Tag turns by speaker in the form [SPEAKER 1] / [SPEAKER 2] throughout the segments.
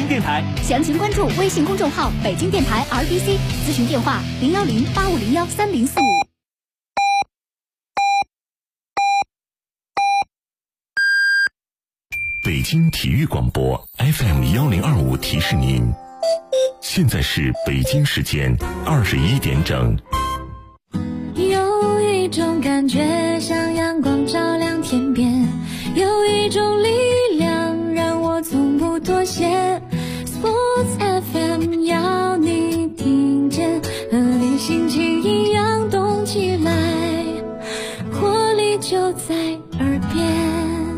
[SPEAKER 1] 电台。
[SPEAKER 2] 详情关注微信公众号北京电台 RBC， 咨询电话010-8501-3045。
[SPEAKER 3] 北京体育广播 FM1025提示您，现在是北京时间21点整。
[SPEAKER 4] 有一种感觉像阳光照亮天边，有一种力量让我从不妥协。 Sports FM 要你听见，和你心情一样动起来，活力就在耳边。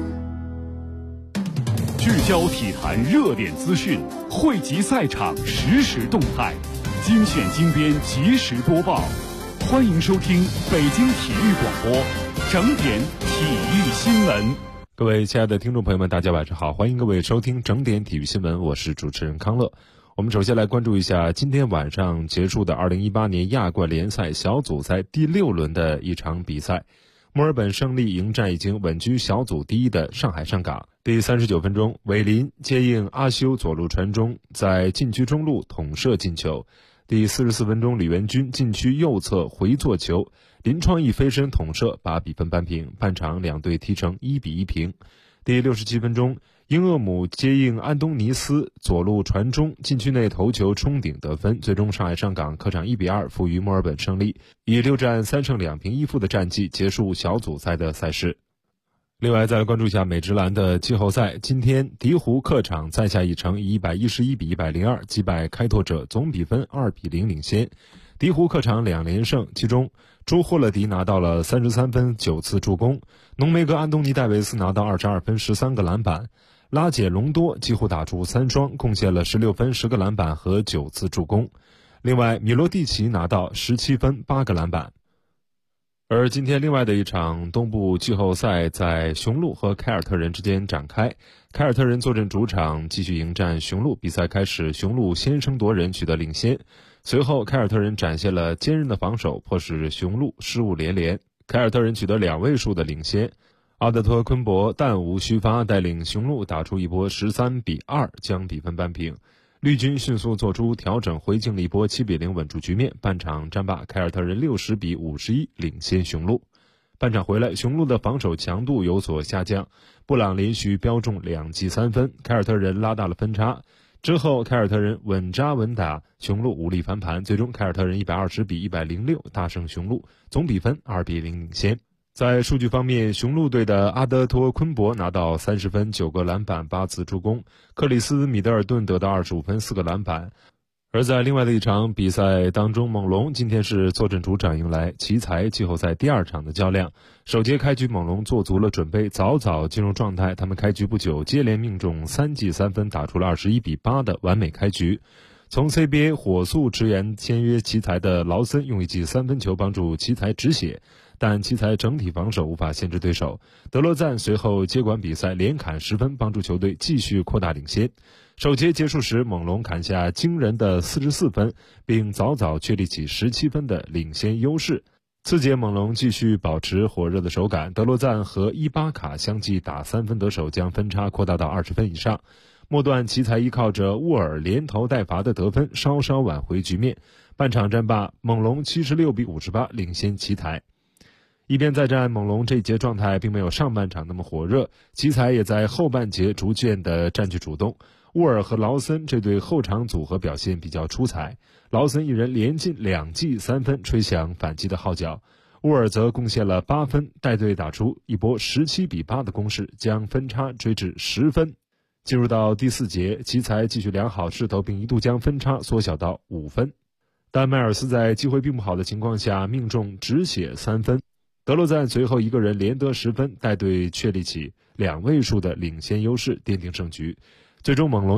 [SPEAKER 1] 聚焦体坛热点资讯，汇集赛场实时动态，精选精编及时播报。欢迎收听北京体育广播整点体育新闻。
[SPEAKER 5] 各位亲爱的听众朋友们，大家晚上好，欢迎各位收听整点体育新闻，我是主持人康乐。我们首先来关注一下今天晚上结束的2018年亚冠联赛小组赛第6轮的一场比赛。墨尔本胜利迎战已经稳居小组第1的上海上港。第39分钟，韦林接应阿修左路传中，在禁区中路捅射进球。第44分钟，李元军禁区右侧回做球，林创意飞身捅射，把比分扳平。半场两队踢成1-1平。第67分钟，英厄姆接应安东尼斯左路传中，禁区内头球冲顶得分，最终上海上港客场1-2负于墨尔本胜利，以6战3胜2平1负的战绩结束小组赛的赛事。另外再来关注一下美职篮的季后赛，今天鹈鹕客场再下一城，以111-102击败开拓者，总比分2-0领先。鹈鹕客场2连胜，其中朱霍勒迪拿到了33分9次助攻，浓眉哥安东尼戴维斯拿到22分13个篮板，拉杰隆多几乎打出3双，贡献了16分10个篮板和9次助攻。另外米罗蒂奇拿到17分8个篮板。而今天另外的一场东部季后赛在雄鹿和凯尔特人之间展开，凯尔特人坐镇主场继续迎战雄鹿，比赛开始雄鹿先声夺人取得领先，随后凯尔特人展现了坚韧的防守，迫使雄鹿失误连连，凯尔特人取得2位数的领先。阿德托昆博弹无虚发，带领雄鹿打出一波13-2将比分扳平。绿军迅速做出调整，回敬了一波7-0稳住局面，半场战罢凯尔特人60-51领先雄鹿。半场回来，雄鹿的防守强度有所下降，布朗连续标中2记3分，凯尔特人拉大了分差。之后凯尔特人稳扎稳打，雄鹿无力翻盘，最终凯尔特人120-106大胜雄鹿，总比分2-0领先。在数据方面，雄鹿队的阿德托昆博拿到30分9个篮板8次助攻，克里斯米德尔顿得到25分4个篮板。而在另外的一场比赛当中，猛龙今天是坐镇主场迎来奇才季后赛第2场的较量。首节开局猛龙做足了准备，早早进入状态，他们开局不久接连命中3记3分，打出了21-8的完美开局。从 CBA 火速支援签约奇才的劳森用1记3分球帮助奇才止血，但奇才整体防守无法限制对手。德罗赞随后接管比赛，连砍10分，帮助球队继续扩大领先。首节结束时，猛龙砍下惊人的44分，并早早确立起17分的领先优势。次节猛龙继续保持火热的手感，德罗赞和伊巴卡相继打3分得手，将分差扩大到20分以上。末段奇才依靠着沃尔连投带罚的得分，稍稍挽回局面。半场战罢，猛龙76-58领先奇才。一边再战，猛龙这一节状态并没有上半场那么火热，奇才也在后半节逐渐的占据主动。沃尔和劳森这对后场组合表现比较出彩，劳森一人连进2记3分，吹响反击的号角。沃尔则贡献了8分，带队打出一波17-8的攻势，将分差追至10分。进入到第4节，奇才继续良好势头，并一度将分差缩小到5分。但迈尔斯在机会并不好的情况下命中止血3分，德罗赞随后一个人连得10分，带队确立起2位数的领先优势，奠定胜局。最终猛龙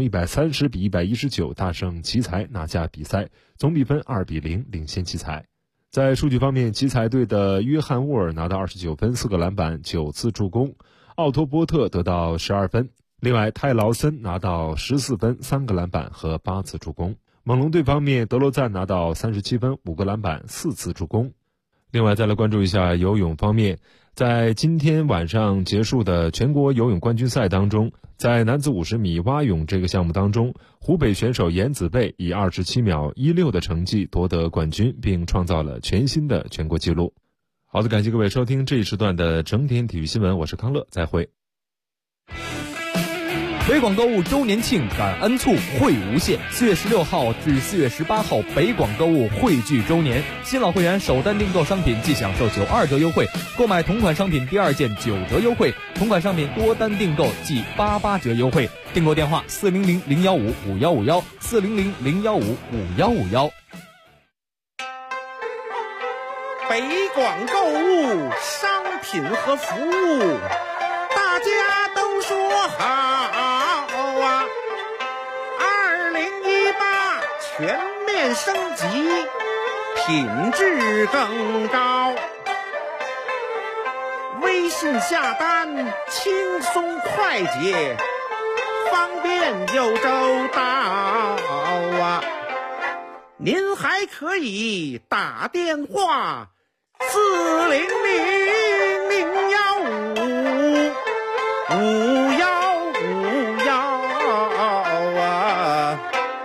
[SPEAKER 5] 130-119大胜奇才，拿下比赛，总比分2-0领先奇才。在数据方面，奇才队的约翰沃尔拿到29分4个篮板9次助攻，奥托波特得到12分，另外泰劳森拿到14分3个篮板和8次助攻。猛龙队方面，德罗赞拿到37分5个篮板4次助攻。另外再来关注一下游泳方面， 在今天晚上结束的全国游泳冠军赛当中，在男子50米蛙泳这个项目当中，湖北选手严子贝以27秒16的成绩夺得冠军，并创造了全新的全国纪录。好的，感谢各位收听这一时段的整点体育新闻，我是康乐，再会。
[SPEAKER 6] 北广购物周年庆感恩促惠无限，4月16号至4月18号，北广购物汇聚周年，新老会员首单订购商品即享受92折优惠，购买同款商品第2件9折优惠，同款商品多单订购即88折优惠。订购电话400-015-5151，400-015-5151。
[SPEAKER 7] 北广购物商品和服务，大家都说好啊！2018全面升级，品质更高。微信下单轻松快捷，方便又周到啊！您还可以打电话400-015-5151啊！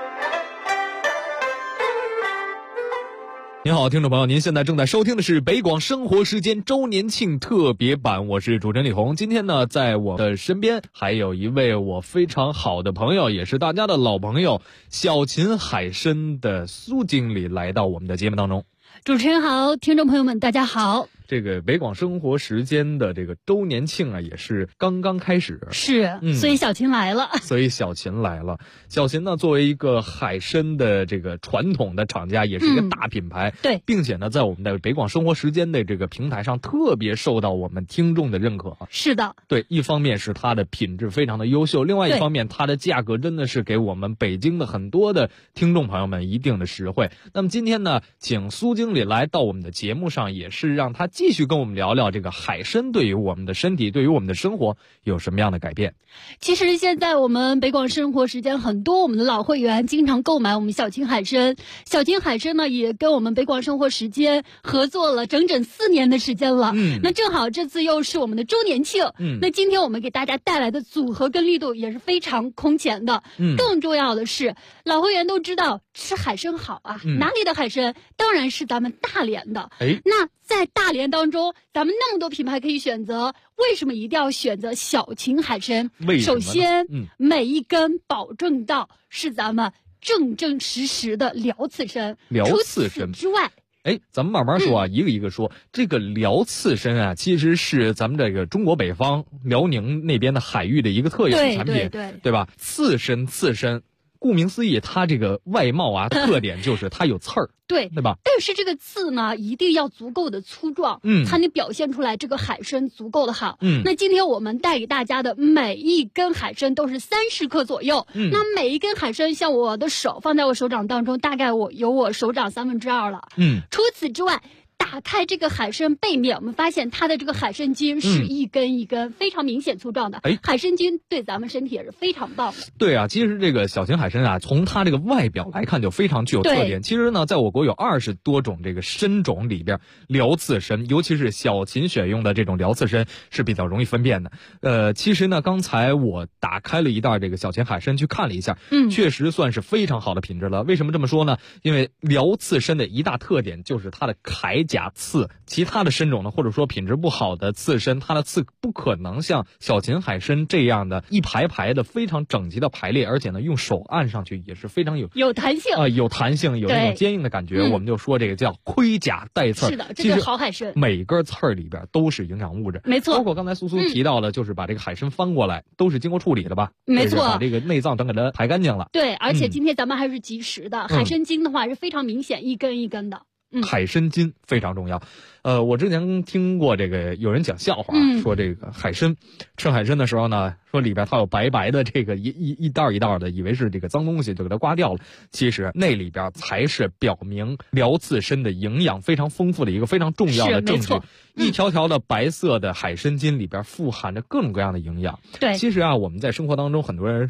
[SPEAKER 6] 您好，听众朋友，您现在正在收听的是北广生活时间周年庆特别版，我是主持人李红。今天呢，在我的身边还有一位我非常好的朋友，也是大家的老朋友，小秦海参的苏经理来到我们的节目当中。
[SPEAKER 2] 主持人好，听众朋友们大家好。
[SPEAKER 6] 这个北广生活时间的这个周年庆啊，也是刚刚开始，
[SPEAKER 2] 是，所以小秦来了。
[SPEAKER 6] 小秦呢，作为一个海参的这个传统的厂家，也是一个大品牌，
[SPEAKER 2] 对，
[SPEAKER 6] 并且呢，在我们的北广生活时间的这个平台上，特别受到我们听众的认可。
[SPEAKER 2] 是的，
[SPEAKER 6] 对，一方面是它的品质非常的优秀，另外一方面，它的价格真的是给我们北京的很多的听众朋友们一定的实惠。那么今天呢，请苏经理来到我们的节目上，也是让他继续跟我们聊聊这个海参对于我们的身体，对于我们的生活有什么样的改变。
[SPEAKER 2] 其实现在我们北广生活时间很多我们的老会员经常购买我们小秦海参，小秦海参呢也跟我们北广生活时间合作了整整4年的时间了。那正好这次又是我们的周年庆。那今天我们给大家带来的组合跟力度也是非常空前的。更重要的是，老会员都知道吃海参好啊，哪里的海参？当然是咱们大连的。那在大连当中，咱们那么多品牌可以选择，为什么一定要选择小秦海参？首先，每一根保证到是咱们正实的辽刺参。
[SPEAKER 6] 辽刺参
[SPEAKER 2] 之外，
[SPEAKER 6] 咱们慢慢说啊，一个一个说。这个辽刺参啊，其实是咱们这个中国北方辽宁那边的海域的一个特有的产品，对吧？刺参，顾名思义，它这个外貌啊，特点就是它有刺儿，对吧？
[SPEAKER 2] 但是这个刺呢，一定要足够的粗壮，才能表现出来这个海参足够的好。那今天我们带给大家的每一根海参都是30克左右。那每一根海参，像我的手放在我手掌当中，大概有我手掌2/3了。除此之外，打开这个海参背面，我们发现它的这个海参筋是一根一根非常明显粗壮的。海参筋对咱们身体也是非常棒的。
[SPEAKER 6] 对啊，其实这个小秦海参啊，从它这个外表来看就非常具有特点。其实呢，在我国有20多种这个参种里边，辽刺参，尤其是小秦选用的这种辽刺参是比较容易分辨的。其实呢，刚才我打开了一袋这个小秦海参去看了一下，确实算是非常好的品质了。为什么这么说呢？因为辽刺参的一大特点就是它的铠甲刺，其他的参种呢，或者说品质不好的刺参，它的刺不可能像小秦海参这样的一排排的非常整齐的排列，而且呢，用手按上去也是非常有
[SPEAKER 2] 弹性
[SPEAKER 6] 有弹性，有那种坚硬的感觉。我们就说这个叫盔甲带刺。
[SPEAKER 2] 是的，这是好海参。
[SPEAKER 6] 每根刺儿里边都是营养物质，
[SPEAKER 2] 没错。
[SPEAKER 6] 包括刚才苏提到的，就是把这个海参翻过来，都是经过处理的吧？
[SPEAKER 2] 没错，
[SPEAKER 6] 把这个内脏等给它排干净了。
[SPEAKER 2] 对，而且今天咱们还是及时的，海参筋的话是非常明显，一根一根的。
[SPEAKER 6] 海参筋非常重要。我之前听过这个有人讲笑话，说这个海参吃海参的时候呢，说里边它有白白的这个一袋一袋的，以为是这个脏东西，就给它刮掉了。其实那里边才是表明辽刺参的营养非常丰富的一个非常重要的证据。一条条的白色的海参筋里边富含着各种各样的营养。
[SPEAKER 2] 对，
[SPEAKER 6] 其实啊，我们在生活当中很多人说，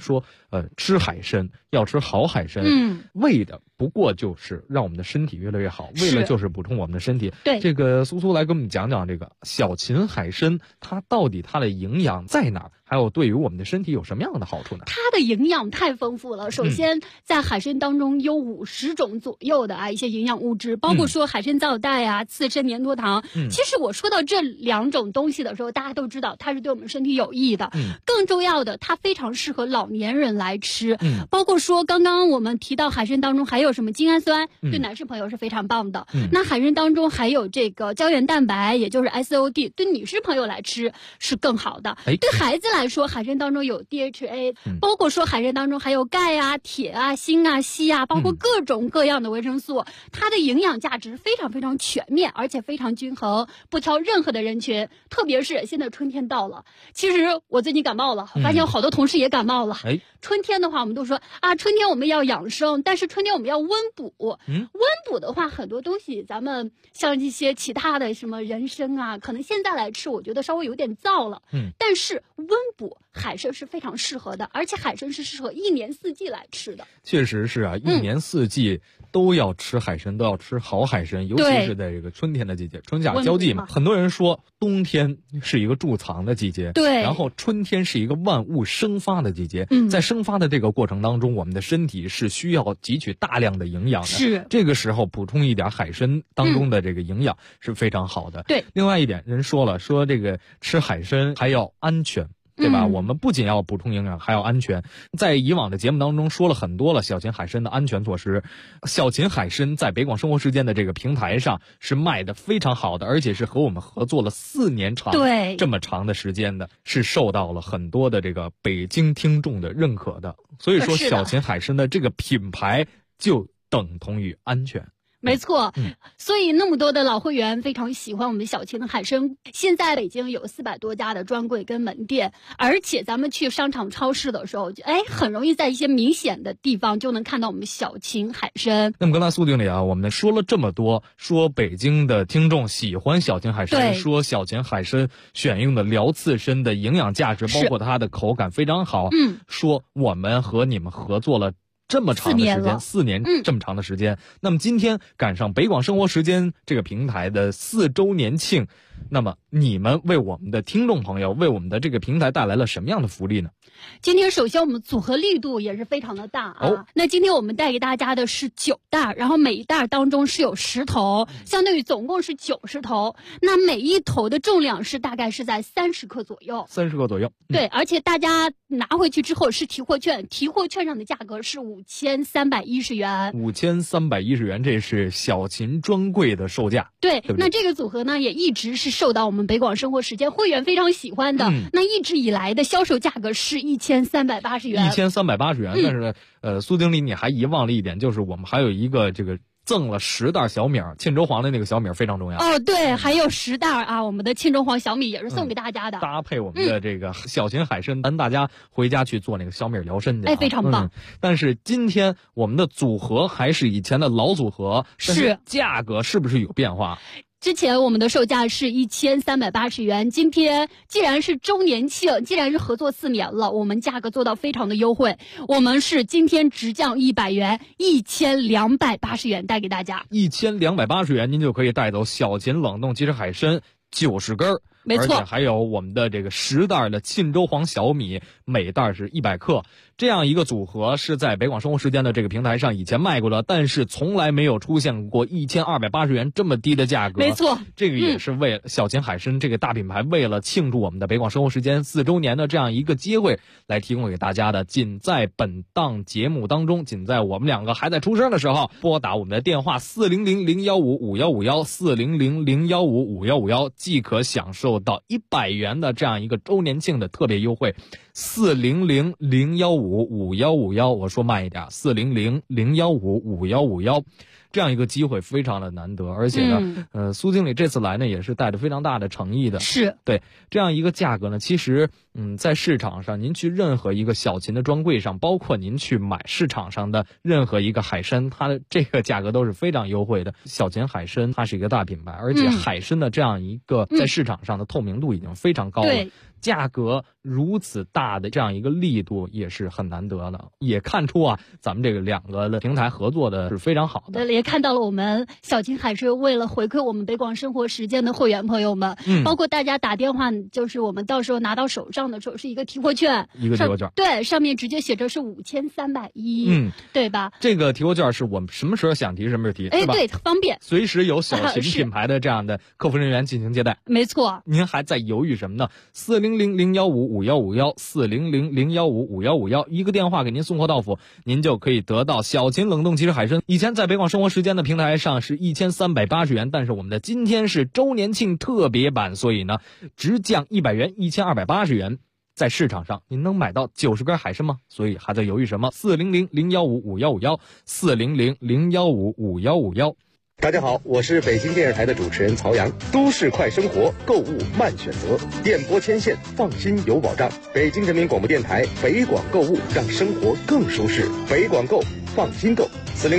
[SPEAKER 6] 吃海参要吃好海参，为的不过就是让我们的身体越来越好，为了就是补充我们的身体。
[SPEAKER 2] 对，
[SPEAKER 6] 这个苏苏来给我们讲讲这个小秦海参，它到底它的营养在哪儿？还有对于我们的身体有什么样的好处呢？
[SPEAKER 2] 它的营养太丰富了。首先，在海参当中有50种左右的一些营养物质，包括说海参皂苷啊、刺参粘多糖。其实我说到这2种东西的时候，大家都知道它是对我们身体有益的。更重要的，它非常适合老年人来吃。包括说刚刚我们提到海参当中还有什么精氨酸，对男士朋友是非常棒的。那海参当中还有这个胶原蛋白，也就是 SOD， 对女士朋友来吃是更好的。对孩子来说，海参当中有 DHA，包括说海参当中还有钙啊、铁啊、锌啊、硒啊，包括各种各样的维生素，它的营养价值非常非常全面，而且非常均衡，不挑任何的人群。特别是现在春天到了，其实我最近感冒了，发现有好多同事也感冒了。春天的话，我们都说春天我们要养生，但是春天我们要温补。温补的话，很多东西咱们像一些其他的什么人参啊，可能现在来吃，我觉得稍微有点燥了。但是温补海参是非常适合的，而且海参是适合1年4季来吃的。
[SPEAKER 6] 确实是1年4季都要吃海参，都要吃好海参，尤其是在这个春天的季节，春夏交际嘛。很多人说冬天是一个贮藏的季节，
[SPEAKER 2] 对，
[SPEAKER 6] 然后春天是一个万物生发的季节。在生发的这个过程当中，我们的身体是需要汲取大量的营养的。
[SPEAKER 2] 是，
[SPEAKER 6] 这个时候补充一点海参当中的这个营养是非常好的。
[SPEAKER 2] 对，
[SPEAKER 6] 另外一点，人说了，说这个吃海参还要安全。对吧？我们不仅要补充营养，还要安全。在以往的节目当中说了很多了小秦海参的安全措施。小秦海参在北广生活时间的这个平台上是卖的非常好的，而且是和我们合作了4年长，
[SPEAKER 2] 对，
[SPEAKER 6] 这么长的时间的，是受到了很多的这个北京听众的认可的。所以说，小秦海参的这个品牌就等同于安全。
[SPEAKER 2] 没错，所以那么多的老会员非常喜欢我们小秦的海参。现在北京有400多家的专柜跟门店，而且咱们去商场超市的时候，很容易在一些明显的地方就能看到我们小秦海参。
[SPEAKER 6] 那么刚才苏经理我们说了这么多，说北京的听众喜欢小秦海参，说小秦海参选用的辽刺参的营养价值，包括它的口感非常好。说我们和你们合作了这么长的时间，4年这么长的时间。那么今天赶上北广生活时间这个平台的4周年庆，那么你们为我们的听众朋友，为我们的这个平台带来了什么样的福利呢？
[SPEAKER 2] 今天首先我们组合力度也是非常的大那今天我们带给大家的是9袋，然后每一袋当中是有10头，相对于总共是90头。那每一头的重量是大概是在30克左右。
[SPEAKER 6] 30克左右。
[SPEAKER 2] 对，而且大家拿回去之后是提货券，提货券上的价格是5310元。
[SPEAKER 6] 5310元，这是小秦专柜的售价。
[SPEAKER 2] 对，那这个组合呢也一直是受到我们北广生活时间会员非常喜欢的。那一直以来的销售价格是1380元。
[SPEAKER 6] 1380元，但是呢，苏经理你还遗忘了一点，就是我们还有一个这个赠了10袋小米，沁州黄的那个小米非常重要。
[SPEAKER 2] 对，还有10袋我们的沁州黄小米也是送给大家的，
[SPEAKER 6] 搭配我们的这个小秦海参，大家回家去做那个小米疗身去。
[SPEAKER 2] 非常棒。
[SPEAKER 6] 但是今天我们的组合还是以前的老组合，是价格是不是有变化？
[SPEAKER 2] 之前我们的售价是1380元，今天既然是周年庆，既然是合作4年了，我们价格做到非常的优惠，我们是今天直降100元，1280元带给大家。
[SPEAKER 6] 1280元您就可以带走小秦冷冻即食海参90根。
[SPEAKER 2] 没错，
[SPEAKER 6] 而且还有我们的这个10袋的沁州黄小米，每袋是100克，这样一个组合是在北广生活时间的这个平台上以前卖过的，但是从来没有出现过1280元这么低的价格。
[SPEAKER 2] 没错，
[SPEAKER 6] 这个也是为了小秦海参这个大品牌为了庆祝我们的北广生活时间4周年的这样一个机会来提供给大家的。仅在本档节目当中，仅在我们2个还在出声的时候，拨打我们的电话400-015-5151，400-015-5151，即可享受到100元的这样一个周年庆的特别优惠。400-015-5151，我说慢一点，400-015-5151，这样一个机会非常的难得。而且呢，苏经理这次来呢也是带着非常大的诚意的。
[SPEAKER 2] 是
[SPEAKER 6] 对这样一个价格呢，其实在市场上您去任何一个小秦的专柜上，包括您去买市场上的任何一个海参，它的这个价格都是非常优惠的。小秦海参它是一个大品牌，而且海参的这样一个在市场上的透明度已经非常高了。 价格如此大的这样一个力度也是很难得的，也看出啊，咱们这个两个的平台合作的是非常好的。
[SPEAKER 2] 对，也看到了我们小金海是为了回馈我们北广生活时间的会员朋友们，包括大家打电话，就是我们到时候拿到手上的时候是一个提货券，
[SPEAKER 6] 一个提货券，
[SPEAKER 2] 对，上面直接写着是5310，对吧？
[SPEAKER 6] 这个提货券是我们什么时候想提什么时候提，
[SPEAKER 2] 哎，对，方便，
[SPEAKER 6] 随时有小秦品牌的这样的客服人员进行接待。
[SPEAKER 2] 没错，
[SPEAKER 6] 您还在犹豫什么呢？400-015-5151，400-015-5151，一个电话给您送货到府，您就可以得到小秦冷冻即食海参。以前在北广生活时间的平台上是1380元，但是我们的今天是周年庆特别版，所以呢直降100元，1280元。在市场上您能买到90根海参吗？所以还在犹豫什么？400-015-5151，400-015-5151。
[SPEAKER 8] 大家好，我是北京电视台的主持人曹阳。都市快生活，购物慢选择，电波牵线，放心有保障。北京人民广播电台北广购物，让生活更舒适。北广购，放心购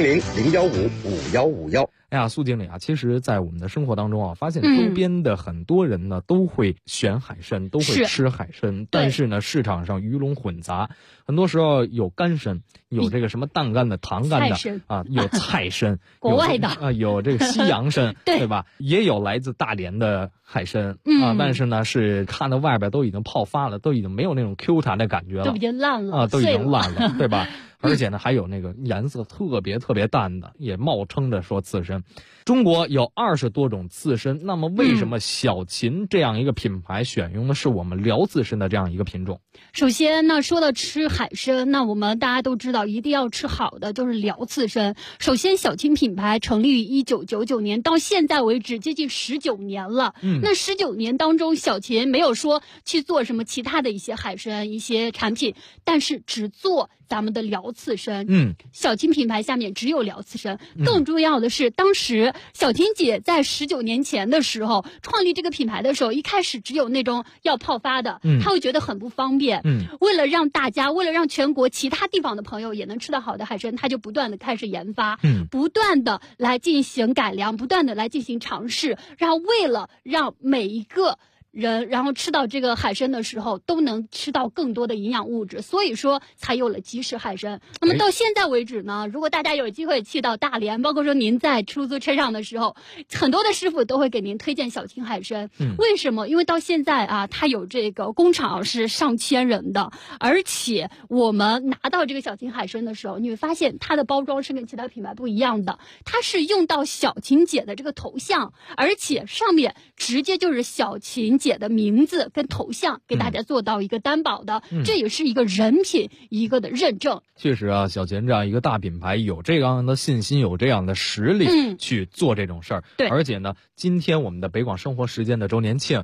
[SPEAKER 8] ，400-015-5151。
[SPEAKER 6] 哎呀，苏经理啊，其实在我们的生活当中啊，发现周边的很多人呢，都会选海参，都会吃海参，但是呢，市场上鱼龙混杂，很多时候有干参，有这个什么淡干的、糖干的啊，有菜参，
[SPEAKER 2] 国外的
[SPEAKER 6] 啊，有这个西洋参，对吧？也有来自大连的海参啊，但是呢，是看到外边都已经泡发了，都已经没有那种 Q 弹的感觉了，
[SPEAKER 2] 都已经烂了
[SPEAKER 6] 啊，都已经烂了，对吧？而且呢，还有那个颜色特别淡的，也冒称着说刺参。中国有20多种刺参，那么为什么小秦这样一个品牌选用的是我们辽刺参的这样一个品种？
[SPEAKER 2] 首先呢，说到吃海参，那我们大家都知道，一定要吃好的，就是辽刺参。首先，小秦品牌成立于1999年，到现在为止接近19年了。那19年当中，小秦没有说去做什么其他的一些海参一些产品，但是只做咱们的辽刺参。小秦品牌下面只有辽刺参。更重要的是，当时小秦姐在19年前的时候创立这个品牌的时候，一开始只有那种要泡发的，她会觉得很不方便。为了让大家，为了让全国其他地方的朋友也能吃到好的海参，他就不断的开始研发，不断的来进行改良，不断的来进行尝试，然后为了让每一个人然后吃到这个海参的时候都能吃到更多的营养物质，所以说才有了即食海参。那么到现在为止呢，如果大家有机会去到大连，包括说您在出租车上的时候，很多的师傅都会给您推荐小秦海参。为什么？因为到现在啊，它有这个工厂是上千人的，而且我们拿到这个小秦海参的时候，你会发现它的包装是跟其他品牌不一样的，它是用到小秦姐的这个头像，而且上面直接就是小秦姐的名字跟头像给大家做到一个担保的，这也是一个人品一个的认证。
[SPEAKER 6] 确实啊，小秦这样一个大品牌有这样的信心，有这样的实力去做这种事儿。
[SPEAKER 2] 对，
[SPEAKER 6] 而且呢，今天我们的北广生活时间的周年庆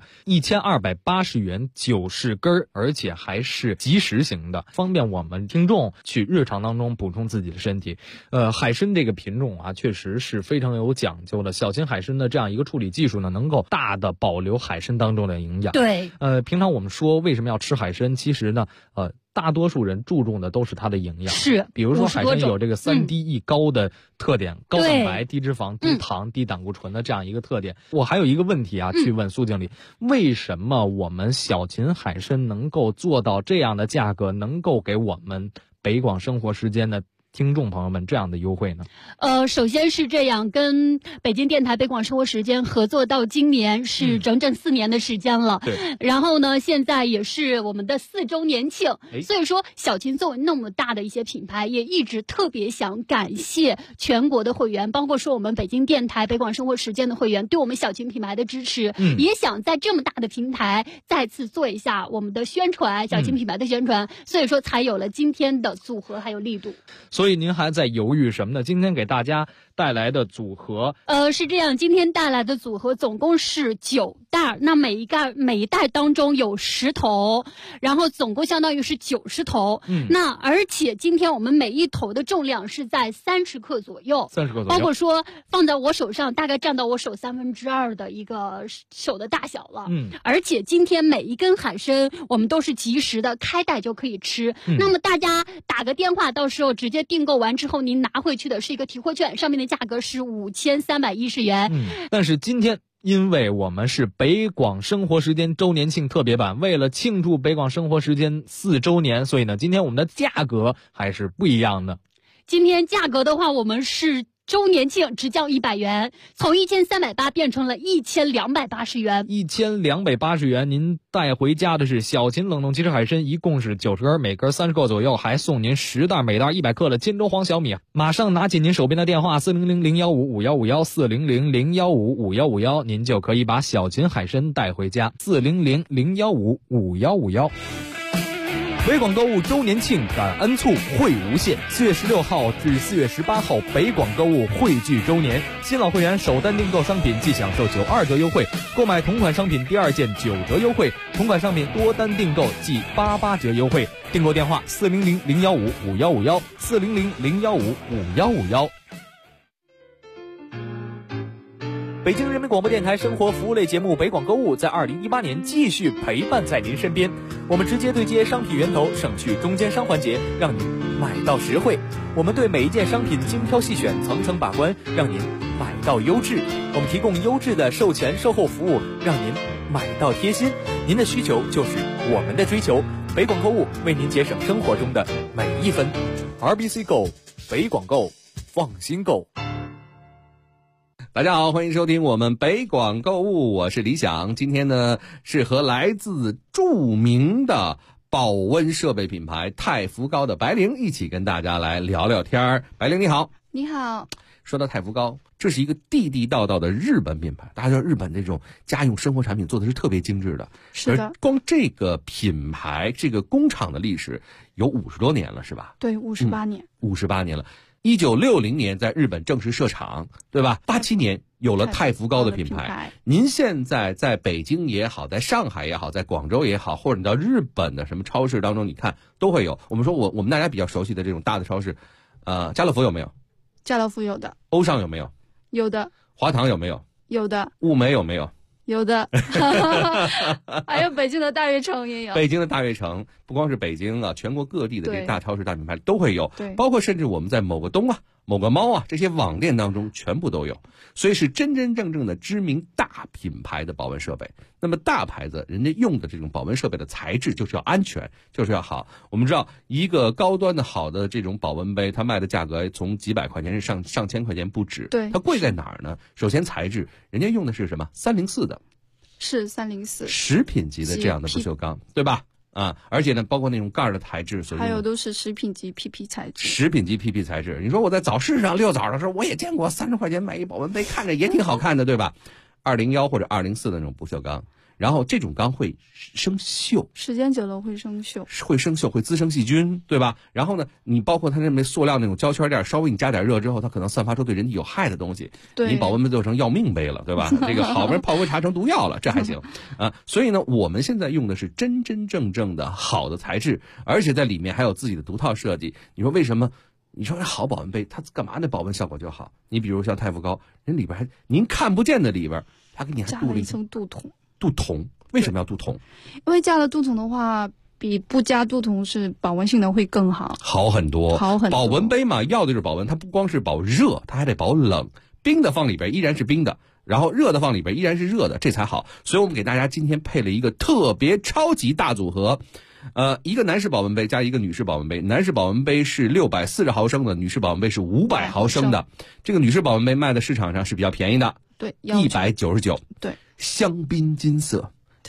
[SPEAKER 6] ，1280元90根，而且还是即食型的，方便我们听众去日常当中补充自己的身体。海参这个品种啊，确实是非常有讲究的。小秦海参的这样一个处理技术呢，能够大的保留海参当中的营养。
[SPEAKER 2] 对，
[SPEAKER 6] 平常我们说为什么要吃海参，其实呢，大多数人注重的都是它的营养，
[SPEAKER 2] 是，
[SPEAKER 6] 比如说海参有这个3低1高的特点，高蛋白、低脂肪、低糖、低胆固醇的这样一个特点。我还有一个问题啊，去问苏经理，为什么我们小秦海参能够做到这样的价格，能够给我们北广生活时间的听众朋友们这样的优惠呢？
[SPEAKER 2] 首先是这样，跟北京电台北广生活时间合作到今年是整整4年的时间了。
[SPEAKER 6] 对。
[SPEAKER 2] 然后呢，现在也是我们的4周年庆，所以说小秦作为那么大的一些品牌，也一直特别想感谢全国的会员，包括说我们北京电台北广生活时间的会员对我们小秦品牌的支持，也想在这么大的平台再次做一下我们的宣传，小秦品牌的宣传，所以说才有了今天的组合还有力度。
[SPEAKER 6] 所以您还在犹豫什么呢？今天给大家带来的组合，
[SPEAKER 2] 是这样，今天带来的组合总共是9袋，那每一袋当中有10头，然后总共相当于是90头。那而且今天我们每一头的重量是在30克左右
[SPEAKER 6] ，30克左右，
[SPEAKER 2] 包括说放在我手上大概占到我手2/3的一个手的大小了。而且今天每一根海参我们都是即食的，开袋就可以吃。那么大家打个电话，到时候直接订购完之后，您拿回去的是一个提货券，上面的价格是5310元。
[SPEAKER 6] 但是今天因为我们是北广生活时间周年庆特别版，为了庆祝北广生活时间4周年，所以呢，今天我们的价格还是不一样的。
[SPEAKER 2] 今天价格的话，我们是周年庆直降100元，从1380变成了1280元。
[SPEAKER 6] 1280元，您带回家的是小秦冷冻鸡翅海参，一共是90根，每根30个左右，还送您10袋，每袋100克的金州黄小米。马上拿起您手边的电话400-015-5151 400-015-5151，您就可以把小秦海参带回家。400-015-5151。北广购物周年庆感恩促惠无限，4月16号至4月18号，北广购物汇聚周年，新老会员首单订购商品即享受92折优惠，购买同款商品第2件9折优惠，同款商品多单订购即88折优惠。订购电话400-015-5151 400-015-5151。北京人民广播电台生活服务类节目《北广购物》在2018年继续陪伴在您身边。我们直接对接商品源头，省去中间商环节，让您买到实惠。我们对每一件商品精挑细选，层层把关，让您买到优质。我们提供优质的售前售后服务，让您买到贴心。您的需求就是我们的追求。北广购物为您节省生活中的每一分。RBC Go， 北广购，放心购。
[SPEAKER 9] 大家好，欢迎收听我们北广购物，我是李想。今天呢是和来自著名的保温设备品牌太福高的白灵一起跟大家来聊聊天儿。白灵你好。
[SPEAKER 4] 你好。
[SPEAKER 9] 说到太福高，这是一个地地道道的日本品牌，大家知道日本这种家用生活产品做的是特别精致的。
[SPEAKER 4] 是的。
[SPEAKER 9] 光这个品牌这个工厂的历史有50多年了，是吧？
[SPEAKER 4] 对，58年。
[SPEAKER 9] 58年了。1960年在日本正式设厂，对吧？87年有了太福高的品牌。您现在在北京也好，在上海也好，在广州也好，或者你到日本的什么超市当中，你看都会有。我们说我们大家比较熟悉的这种大的超市，家乐福有没有？
[SPEAKER 4] 家乐福有的。
[SPEAKER 9] 欧尚有没有？
[SPEAKER 4] 有的。
[SPEAKER 9] 华堂有没有？
[SPEAKER 4] 有的。
[SPEAKER 9] 物美有没有？
[SPEAKER 4] 有的。还有北京的大悦城也有。
[SPEAKER 9] 北京的大悦城不光是北京啊，全国各地的这些大超市大品牌都会有，包括甚至我们在某个东啊、某个猫啊这些网店当中全部都有，所以是真真正正的知名大品牌的保温设备。那么大牌子人家用的这种保温设备的材质就是要安全，就是要好。我们知道一个高端的好的这种保温杯，它卖的价格从几百块钱是上千块钱不止。
[SPEAKER 4] 对，
[SPEAKER 9] 它贵在哪儿呢？首先材质，人家用的是什么？304的。
[SPEAKER 4] 是304
[SPEAKER 9] 食品级的这样的不锈钢，对吧？而且呢，包括那种盖的材质，
[SPEAKER 4] 还有都是食品级 PP 材质。
[SPEAKER 9] 食品级 PP 材质，你说我在早市上遛早的时候，我也见过30块钱买一保温杯，看着也挺好看的，对吧？201或者204的那种不锈钢，然后这种钢会生锈，
[SPEAKER 4] 时间久了会生锈，
[SPEAKER 9] 会滋生细菌，对吧？然后呢，你包括它那塑料那种胶圈垫，稍微你加点热之后，它可能散发出对人体有害的东西。
[SPEAKER 4] 对，
[SPEAKER 9] 你保温杯做成要命杯了，对吧？这个好不容易泡杯茶成毒药了，这还行所以呢，我们现在用的是真真正正的好的材质，而且在里面还有自己的独套设计。你说为什么？你说好保温杯，它干嘛那保温效果就好？你比如像太福高，人里边还您看不见的里边，它给你还
[SPEAKER 4] 加了一层镀铜。
[SPEAKER 9] 镀铜为什么要镀铜？
[SPEAKER 4] 因为加了镀铜的话，比不加镀铜是保温性能会更好，
[SPEAKER 9] 好很多。保温杯嘛，要的就是保温，它不光是保热，它还得保冷。冰的放里边依然是冰的，然后热的放里边依然是热的，这才好。所以我们给大家今天配了一个特别超级大组合。一个男士保温杯加一个女士保温杯，男士保温杯是640毫升的，女士保温杯是500毫升的。这个女士保温杯卖的市场上是比较便宜的，
[SPEAKER 4] 对
[SPEAKER 9] ，199。
[SPEAKER 4] 对，
[SPEAKER 9] 香槟金色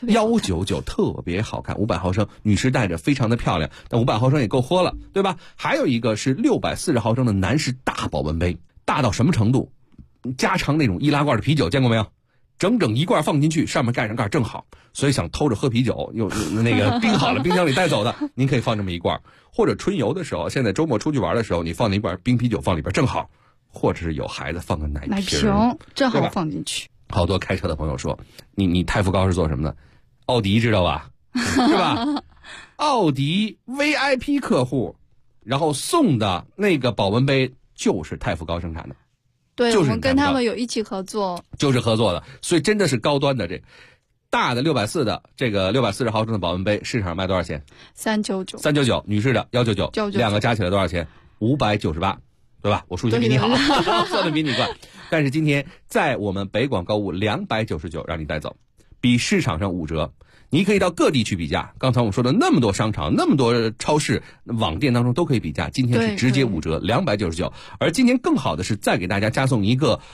[SPEAKER 9] ，199特别好看，500毫升，女士戴着非常的漂亮，但500毫升也够喝了，对吧？还有一个是640毫升的男士大保温杯，大到什么程度？加长那种易拉罐的啤酒见过没有？整整一罐放进去，上面盖上盖正好，所以想偷着喝啤酒又那个冰好了冰箱里带走的，您可以放这么一罐，或者春游的时候，现在周末出去玩的时候，你放那一罐冰啤酒放里边正好，或者是有孩子放个奶瓶
[SPEAKER 4] 正好放进去。
[SPEAKER 9] 好多开车的朋友说，你太福高是做什么的？奥迪知道吧？是吧？奥迪 VIP 客户，然后送的那个保温杯就是太福高生产的。
[SPEAKER 4] 对，我们跟他们有一起合作，
[SPEAKER 9] 就是合作的，所以真的是高端的。这大的640的这个640毫升的保温杯，市场上卖多少钱？399，女士的199，两个加起来多少钱？598， 对吧？我数学比你好，算的比你快。但是今天在我们北广购物299让你带走，比市场上5折。你可以到各地去比价，刚才我们说的那么多商场、那么多超市、网店当中都可以比价，今天是直接5折，299。而今天更好的是再给大家加送一个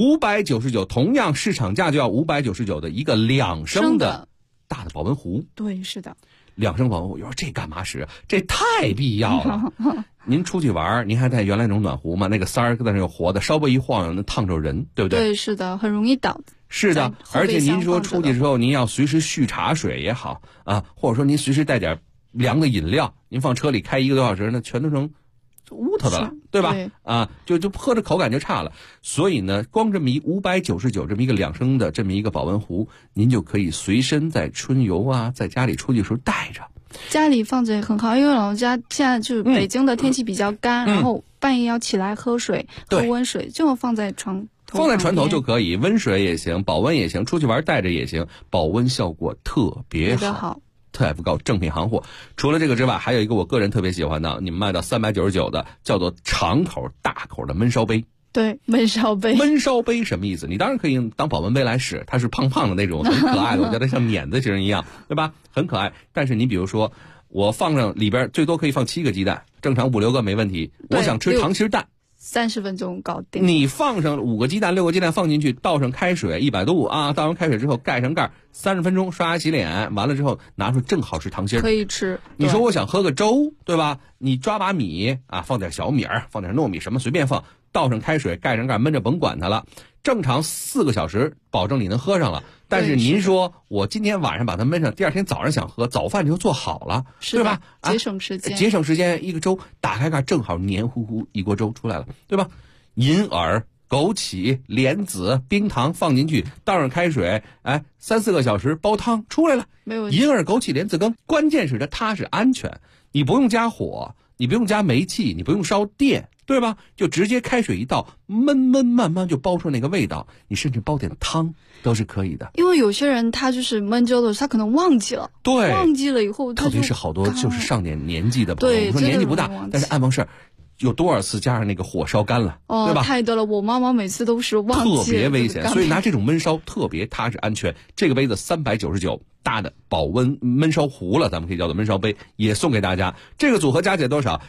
[SPEAKER 9] 599，同样市场价就要599的一个2升的大的保温壶。
[SPEAKER 10] 对，是的。
[SPEAKER 9] 2升保温壶，有时候这干嘛使？这太必要了。您出去玩，您还带原来那种暖壶吗？那个塞儿在那个活的，稍微一晃能烫着人，对不对？
[SPEAKER 10] 对，是的，很容易倒。
[SPEAKER 9] 是的，而且您说出去之后，您要随时续茶水也好啊，或者说您随时带点凉的饮料，您放车里开1个多小时，那全都成乌头的了，对吧？啊，就喝着口感就差了。所以呢，光这么599这么一个2升的这么一个保温壶，您就可以随身在春游啊，在家里出去的时候带着。
[SPEAKER 10] 家里放着也很好，因为老家现在就是北京的天气比较干，然后半夜要起来喝水，喝温水，就放在床头
[SPEAKER 9] 就可以，温水也行，保温也行，出去玩带着也行，保温效果特别好，特别高，正品行货。除了这个之外，还有一个我个人特别喜欢的，你们卖到399的，叫做长口大口的焖烧杯。
[SPEAKER 10] 对，焖烧杯。
[SPEAKER 9] 焖烧杯什么意思？你当然可以当保温杯来使，它是胖胖的那种，很可爱的，我觉得像碾子型一样，对吧？很可爱。但是你比如说，我放上里边最多可以放7个鸡蛋，正常5、6个没问题。我想吃糖心蛋
[SPEAKER 10] ，30分钟搞定。
[SPEAKER 9] 你放上5个鸡蛋、6个鸡蛋放进去，倒上开水100度啊，倒上开水之后盖上盖，30分钟刷牙洗脸，完了之后拿出正好吃糖心，
[SPEAKER 10] 可以吃。
[SPEAKER 9] 你说我想喝个粥，对吧？你抓把米啊，放点小米儿，放点糯米，什么随便放。倒上开水，盖上盖，焖着甭管它了。正常4个小时，保证你能喝上了。但是您说，我今天晚上把它焖上，第二天早上想喝，早饭就做好了，对吧？
[SPEAKER 10] 节省时间，
[SPEAKER 9] 节省时间。一个粥打开盖，正好黏糊糊一锅粥出来了，对吧？银耳、枸杞、莲子、冰糖放进去，倒上开水，3、4个小时煲汤出来了。
[SPEAKER 10] 没有
[SPEAKER 9] 银耳、枸杞、莲子羹，关键是它是安全，你不用加火，你不用加煤气，你不用烧电。对吧？就直接开水一倒，焖慢慢就煲出那个味道。你甚至煲点汤都是可以的。
[SPEAKER 10] 因为有些人他就是焖粥的时候，他可能忘记了。
[SPEAKER 9] 对，
[SPEAKER 10] 忘记了以后，
[SPEAKER 9] 特别是好多就是上点年纪的朋友，我说年纪不大，但是按忘事儿，有多少次加上那个火烧干了，对吧？
[SPEAKER 10] 太多了，我妈妈每次都是忘记了，
[SPEAKER 9] 特别危险。所以拿这种焖烧特别踏实安全。这个杯子399。大的保温焖烧壶了，咱们可以叫做焖烧杯，也送给大家。这个组合加起来多少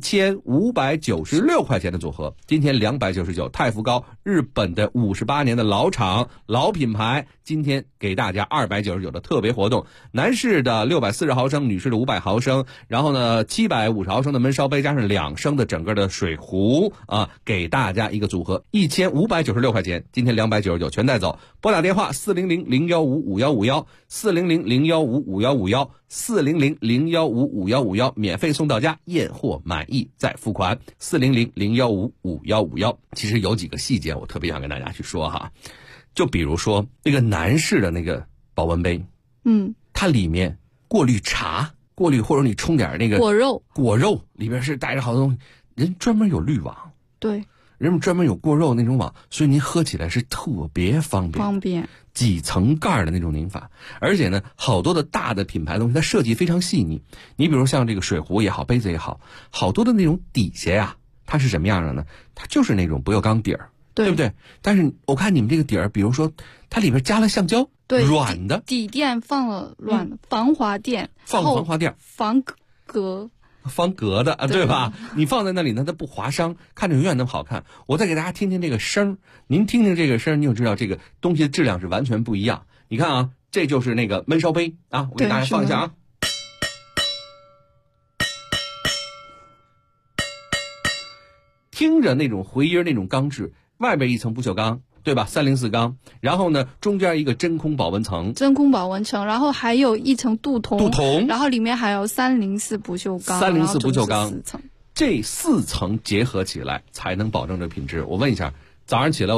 [SPEAKER 9] ？1596块钱的组合，今天299。太福膏，日本的58年的老厂老品牌，今天给大家299的特别活动。男士的640毫升，女士的500毫升，然后呢750毫升的焖烧杯加上2升的整个的水壶啊，给大家一个组合，1596块钱，今天299全带走。拨打电话400-015-5151，400-015-5151，400-015-5151，免费送到家，验货满意再付款。400-015-5151。其实有几个细节我特别想跟大家去说哈，就比如说那个男士的那个保温杯，它里面过滤茶，或者你冲点那个
[SPEAKER 10] 果肉
[SPEAKER 9] 里边是带着好多东西，人专门有滤网，
[SPEAKER 10] 对。
[SPEAKER 9] 人们专门有过肉那种网，所以您喝起来是特别方便，几层盖的那种拧法。而且呢，好多的大的品牌的东西，它设计非常细腻。你比如像这个水壶也好，杯子也好，好多的那种底下呀，它是什么样的呢？它就是那种不锈钢底儿，对不对？但是我看你们这个底儿，比如说它里边加了橡胶，
[SPEAKER 10] 对，
[SPEAKER 9] 软的
[SPEAKER 10] 底垫放了软的防滑垫，
[SPEAKER 9] 防滑垫，
[SPEAKER 10] 方
[SPEAKER 9] 格的对吧？你放在那里呢，它不划伤，看着永远那么好看。我再给大家听听这个声，您听听这个声，你就知道这个东西的质量是完全不一样。你看啊，这就是那个焖烧杯啊，我给大家放一下啊，听着那种回音，那种钢质，外边一层不锈钢。对吧？304钢，然后呢，中间一个真空保温层，
[SPEAKER 10] 然后还有一层镀铜，然后里面还有304不锈钢，304
[SPEAKER 9] 不锈钢，这4层结合起来才能保证这品质。我问一下，早上起来